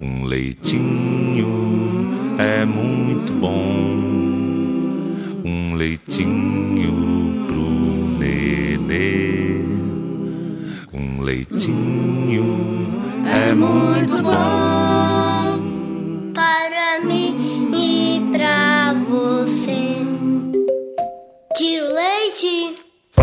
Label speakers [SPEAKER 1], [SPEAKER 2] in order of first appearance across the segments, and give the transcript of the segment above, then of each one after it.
[SPEAKER 1] Um leitinho é muito bom, um leitinho pro nenê. Um leitinho é muito bom
[SPEAKER 2] para mim e pra você. Tira o leite.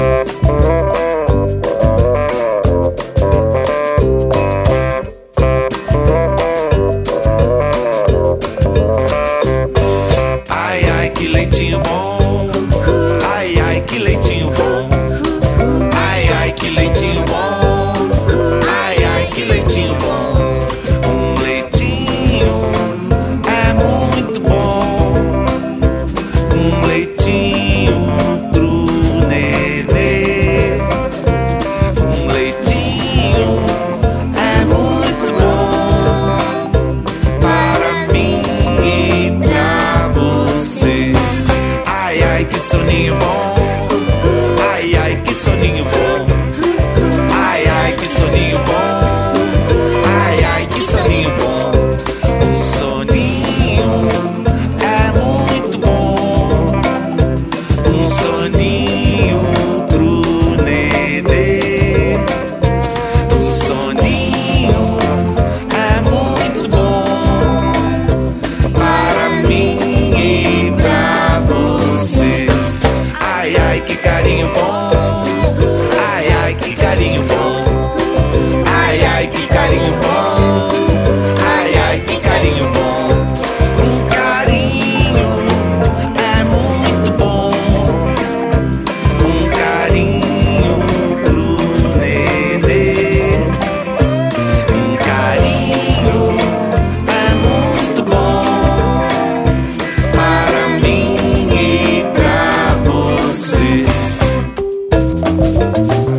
[SPEAKER 1] Ai, ai, que leitinho bom. Ai, ai, que leitinho bom. Ai, ai, que leitinho bom. Ai, ai, que leitinho bom. Um leitinho é muito bom, um leitinho pro nenê. Um leitinho é muito bom para mim e pra você. Ai, ai, que soninho bom. Ai, ai, que soninho bom. Ai, ai, que soninho bom. Ai, ai, que soninho bom. Um soninho é muito bom, um soninho pro nenê. Um soninho é muito bom para mim e pra você. Ai, ai, que carinho bom. Ai, ai, que carinho bom. Ai, ai, que carinho bom. Ai, ai, que carinho bom. Um carinho é muito bom, um carinho pro nenê. Um carinho é muito bom para mim e pra você.